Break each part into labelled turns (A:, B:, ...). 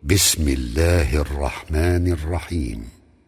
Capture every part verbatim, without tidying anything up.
A: بسم الله الرحمن الرحيم.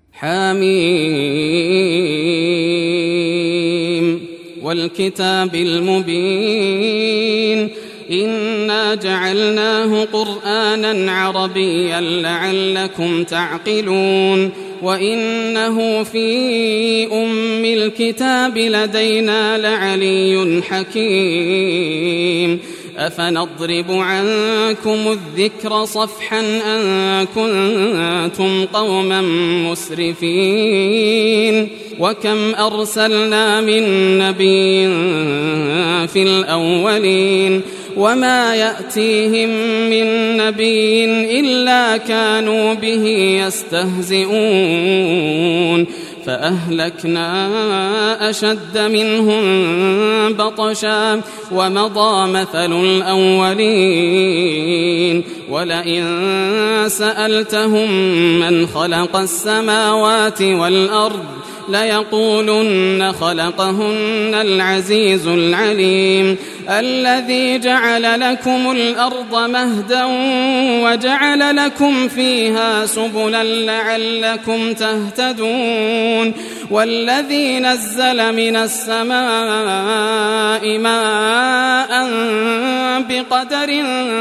B: حميم والكتاب المبين إنا جعلناه قرآنا عربيا لعلكم تعقلون وإنه في أم الكتاب لدينا لعلي حكيم أفنضرب عنكم الذكر صفحا أن كنتم قوما مسرفين وكم أرسلنا من نبي في الأولين وما يأتيهم من نبي إلا كانوا به يستهزئون فأهلكنا أشد منهم بطشا ومضى مثل الأولين ولئن سألتهم من خلق السماوات والأرض ليقولن خلقهن العزيز العليم الذي جعل لكم الأرض مهدا وجعل لكم فيها سبلا لعلكم تهتدون والذي نزل من السماء ماء بقدر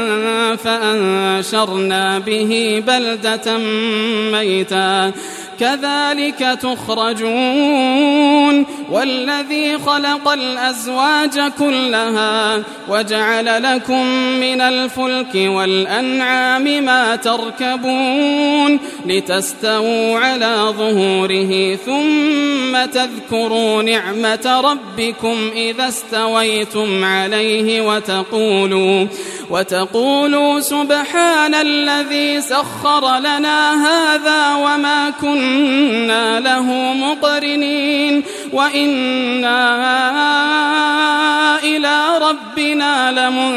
B: فأنشرنا به بلدة ميتا كذلك تخرجون والذي خلق الأزواج كلها وجعل لكم من الفلك والأنعام ما تركبون لتستووا على ظهوره ثم تذكروا نعمة ربكم إذا استويتم عليه وتقولوا وتقولوا سبحان الذي سخر لنا هذا وما كنا له مقرنين وإنا إلى ربنا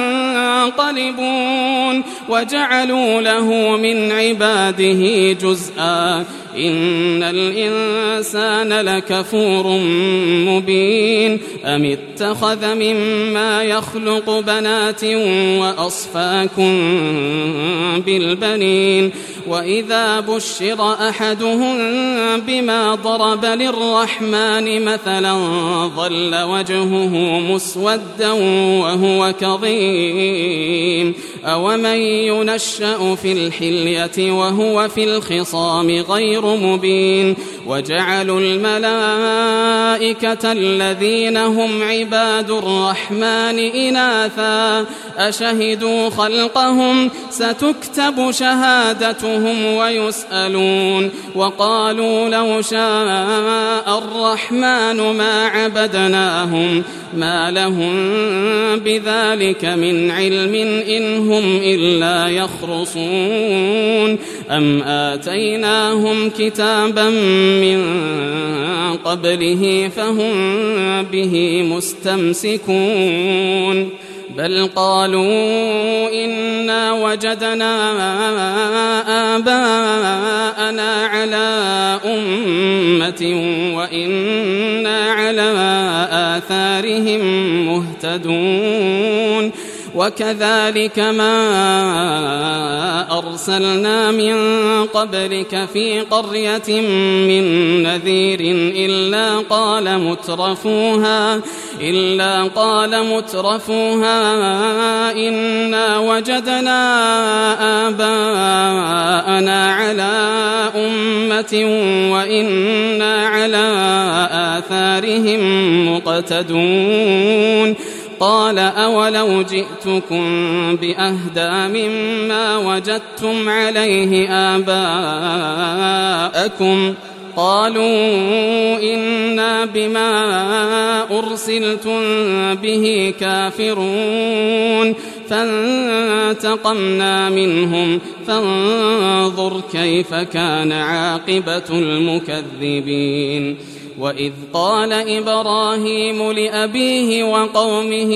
B: لمنقلبون وجعلوا له من عباده جزءا إن الإنسان لكفور مبين أم اتخذ مما يخلق بنات وأصفاكم بالبنين وإذا بشر أحدهم بما ضرب للرحمن مثلا ظل وجهه مسودا وهو كظيم أومن ينشأ في الحلية وهو في الخصام غير مبين وجعلوا الملائكة الذين هم عباد الرحمن إناثا أشهدوا خلقهم ستكتب شهادتهم ويسألون وقالوا لو شاء الرحمن ما عبدناهم ما لهم بذلك من علم إن هم إلا يخرصون أم آتيناهم كتابا من قبله فهم به مستمسكون بل قالوا إنا وجدنا آباءنا على أمة وإنا على آثارهم مهتدون وكذلك ما أرسلنا من قبلك في قرية من نذير إلا قال مترفوها إلا قال مترفوها إنا وجدنا آباءنا على أمة وإنا على آثارهم مقتدون قال أولو جئتكم بأهدى مما وجدتم عليه آباءكم قالوا إنا بما أرسلتم به كافرون فانتقمنا منهم فانظر كيف كان عاقبة المكذبين وإذ قال إبراهيم لأبيه وقومه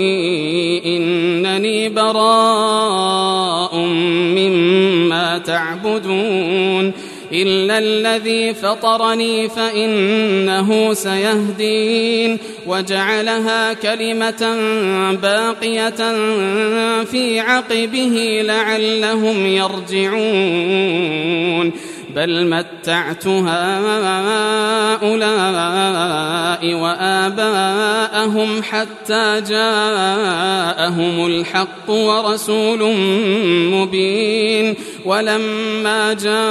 B: إنني براء مما تعبدون إلا الذي فطرني فإنه سيهدين وجعلها كلمة باقية في عقبه لعلهم يرجعون بل متعت هؤلاء وآباءهم حتى جاءهم الحق ورسول مبين ولما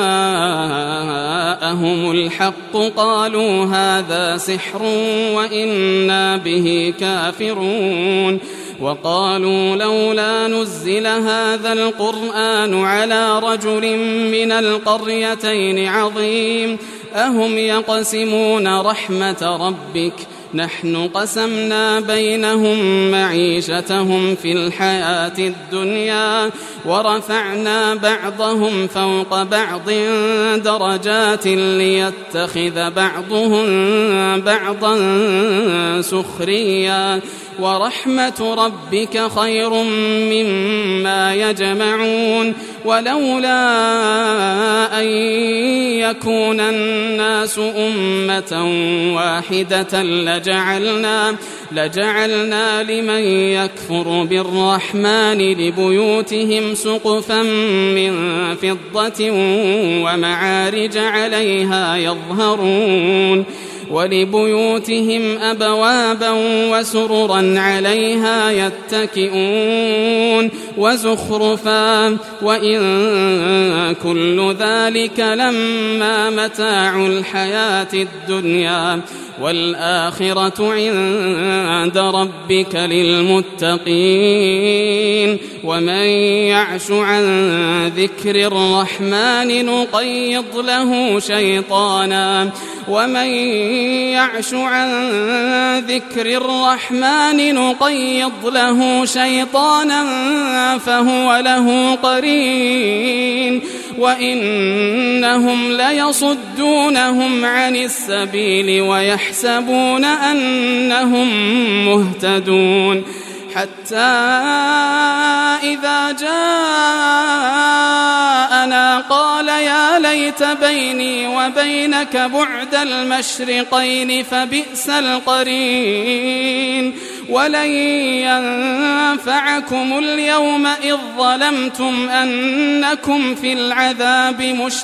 B: جاءهم الحق قالوا هذا سحر وإنا به كافرون وقالوا لولا نزل هذا القرآن على رجل من القريتين عظيم أهم يقسمون رحمة ربك نحن قسمنا بينهم معيشتهم في الحياة الدنيا ورفعنا بعضهم فوق بعض درجات ليتخذ بعضهم بعضا سخريا ورحمة ربك خير مما يجمعون ولولا أن يكون الناس أمة واحدة لجعلنا لجعلنا لمن يكفر بالرحمن لبيوتهم سقفا من فضة ومعارج عليها يظهرون ولبيوتهم أبوابا وسررا عليها يتكئون وزخرفا وإن كل ذلك لما متاع الحياة الدنيا والآخرة عند ربك للمتقين ومن يعش عن ذكر الرحمن نقيض له شيطانا ومن يعش عن ذكر الرحمن نقيض له شيطانا فهو له قرين وإنهم ليصدونهم عن السبيل ويحسبون أنهم مهتدون حتى إذا جاءنا قال يا ليت بيني وبينك بعد المشرقين فبئس القرين ولن ينفعكم اليوم إذ ظلمتم أنكم في العذاب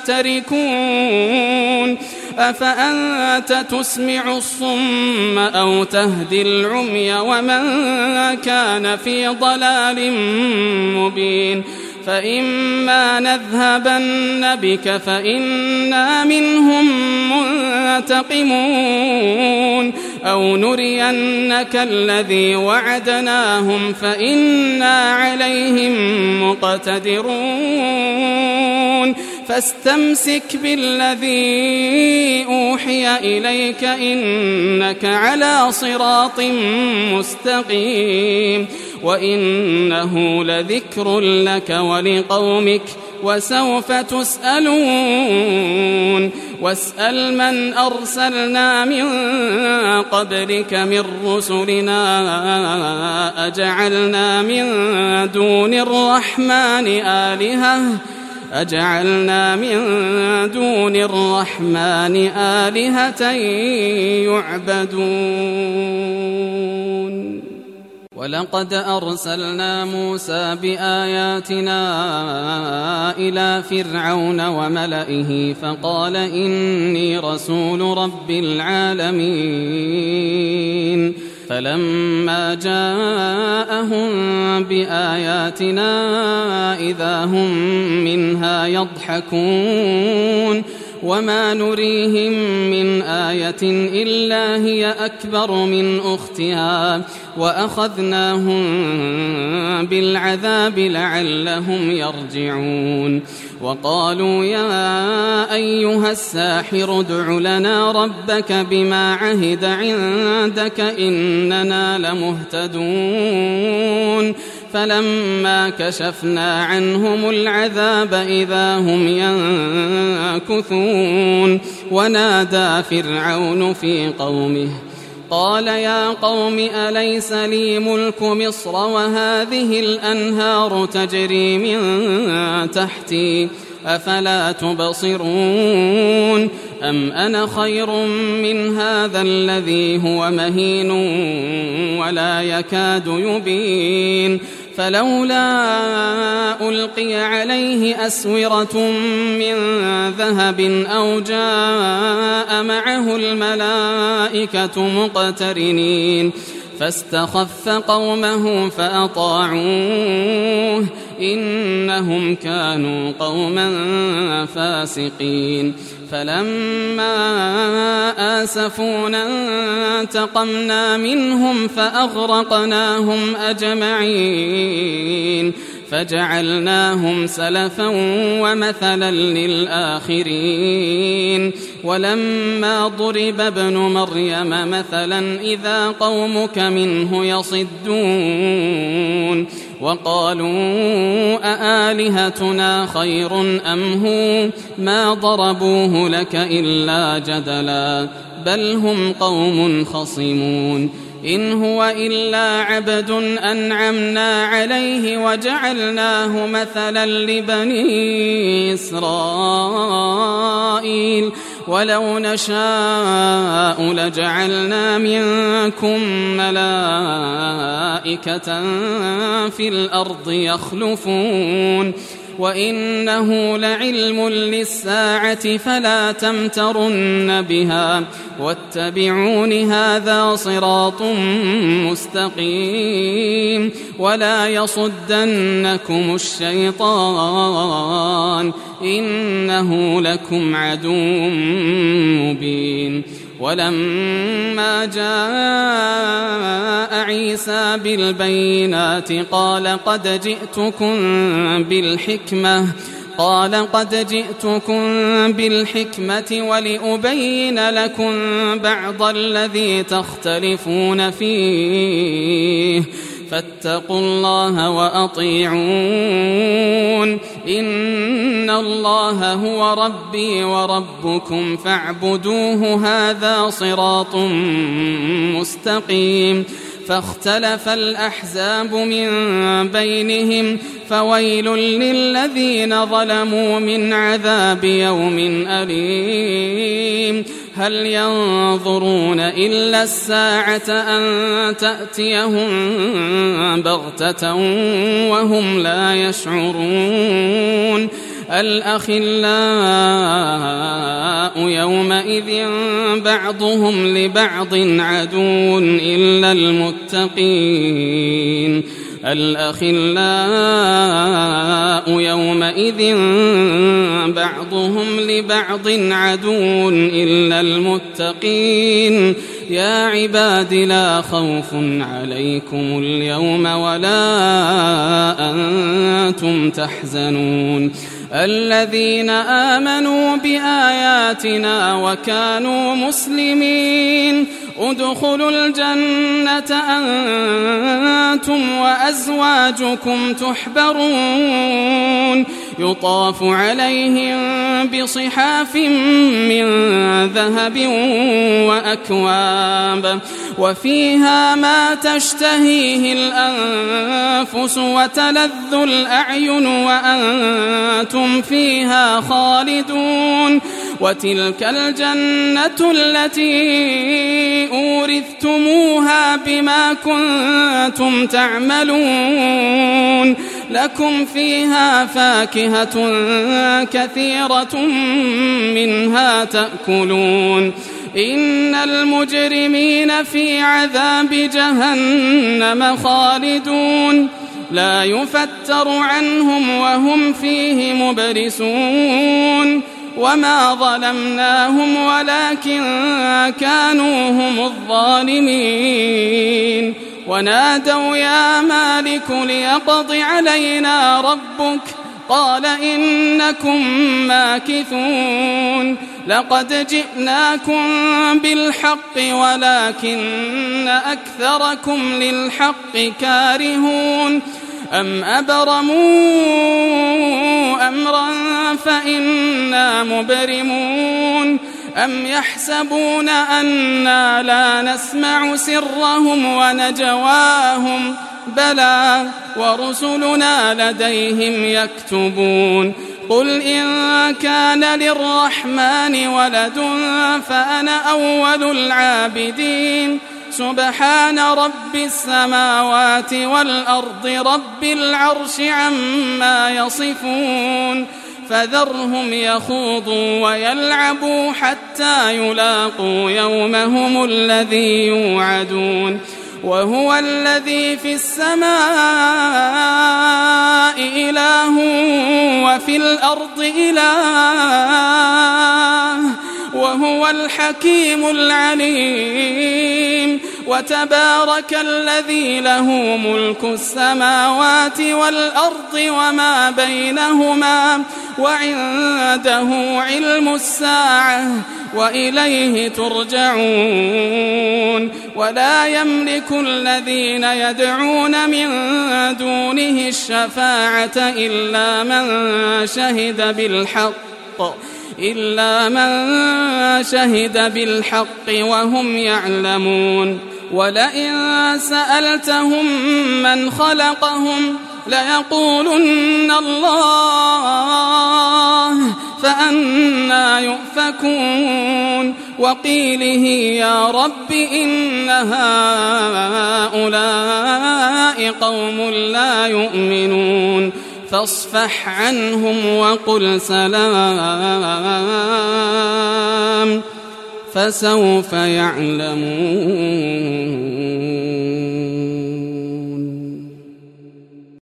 B: مشتركون أفأنت تسمع الصم أو تهدي العمي ومن كان في ضلال مبين فإما نذهبن بك فإنا منهم منتقمون أو نرينك الذي وعدناهم فإنا عليهم مقتدرون فاستمسك بالذي أوحي إليك إنك على صراط مستقيم وإنه لذكر لك ولقومك وسوف تسألون واسأل من أرسلنا من قبلك من رسلنا أجعلنا من دون الرحمن آلهة أجعلنا من دون الرحمن آلهة يعبدون ولقد أرسلنا موسى بآياتنا إلى فرعون وملئه فقال إني رسول رب العالمين فلما جاءهم بآياتنا إذا هم منها يضحكون وما نريهم من آية إلا هي أكبر من أختها وأخذناهم بالعذاب لعلهم يرجعون وقالوا يا أيها الساحر ادع لنا ربك بما عهد عندك إننا لمهتدون فلما كشفنا عنهم العذاب إذا هم ينكثون ونادى فرعون في قومه قال يا قوم أليس لي ملك مصر وهذه الأنهار تجري من تحتي أفلا تبصرون أم أنا خير من هذا الذي هو مهين ولا يكاد يبين فلولا ألقي عليه أسورة من ذهب أو جاء معه الملائكة مقترنين فاستخف قومه فأطاعوه إنهم كانوا قوما فاسقين فلما آسفونا انتقمنا منهم فأغرقناهم أجمعين فجعلناهم سلفا ومثلا للآخرين ولما ضرب ابن مريم مثلا إذا قومك منه يصدون وقالوا أآلهتنا خير أم هو ما ضربوه لك إلا جدلا بل هم قوم خصمون إن هو إلا عبد أنعمنا عليه وجعلناه مثلا لبني إسرائيل ولو نشاء لجعلنا منكم ملائكة في الأرض يخلفون وإنه لعلم للساعة فلا تمترن بها واتبعون هذا صراط مستقيم ولا يصدنكم الشيطان إنه لكم عدو مبين ولما جاء عيسى بالبينات قال قد جئتكم بالحكمة قال قد جئتكم بالحكمة ولأبين لكم بعض الذي تختلفون فيه فاتقوا الله وأطيعون إن الله هو ربي وربكم فاعبدوه هذا صراط مستقيم فاختلف الأحزاب من بينهم فويل للذين ظلموا من عذاب يوم أليم هل ينظرون إلا الساعة أن تأتيهم بغتة وهم لا يشعرون الأخلاء يومئذ بعضهم لبعض عدو إلا المتقين الأخلاء يومئذ بعضهم لبعض عدو إلا المتقين يا عباد لا خوف عليكم اليوم ولا أنتم تحزنون الذين آمنوا بآياتنا وكانوا مسلمين ادخلوا الجنة أنتم وأزواجكم تحبرون يطاف عليهم بصحاف من ذهب وأكواب وفيها ما تشتهيه الأنفس وتلذ الأعين وأنتم فيها خالدون وتلك الجنة التي أورثتموها بما كنتم تعملون لكم فيها فاكهة كثيرة منها تأكلون إن المجرمين في عذاب جهنم خالدون لا يفتر عنهم وهم فيه مبلسون وما ظلمناهم ولكن كانوا هم الظالمين ونادوا يا مالك ليقض علينا ربك قال إنكم ماكثون لقد جئناكم بالحق ولكن أكثركم للحق كارهون أم أبرموا أمرا فإنا مبرمون أم يحسبون أنا لا نسمع سرهم ونجواهم بلى ورسلنا لديهم يكتبون قل إن كان للرحمن ولد فأنا أول العابدين سبحان رب السماوات والأرض رب العرش عما يصفون فذرهم يخوضوا ويلعبوا حتى يلاقوا يومهم الذي يوعدون وهو الذي في السماء إله وفي الأرض إله وهو الحكيم العليم وتبارك الذي له ملك السماوات والأرض وما بينهما وعنده علم الساعة وإليه ترجعون ولا يملك الذين يدعون من دونه الشفاعة إلا من شهد بالحق إلا من شهد بالحق وهم يعلمون ولئن سألتهم من خلقهم ليقولن الله فأنا يؤفكون وقيله يا رب إن هؤلاء قوم لا يؤمنون فاصفح عنهم وقل سلام فسوف يعلمون.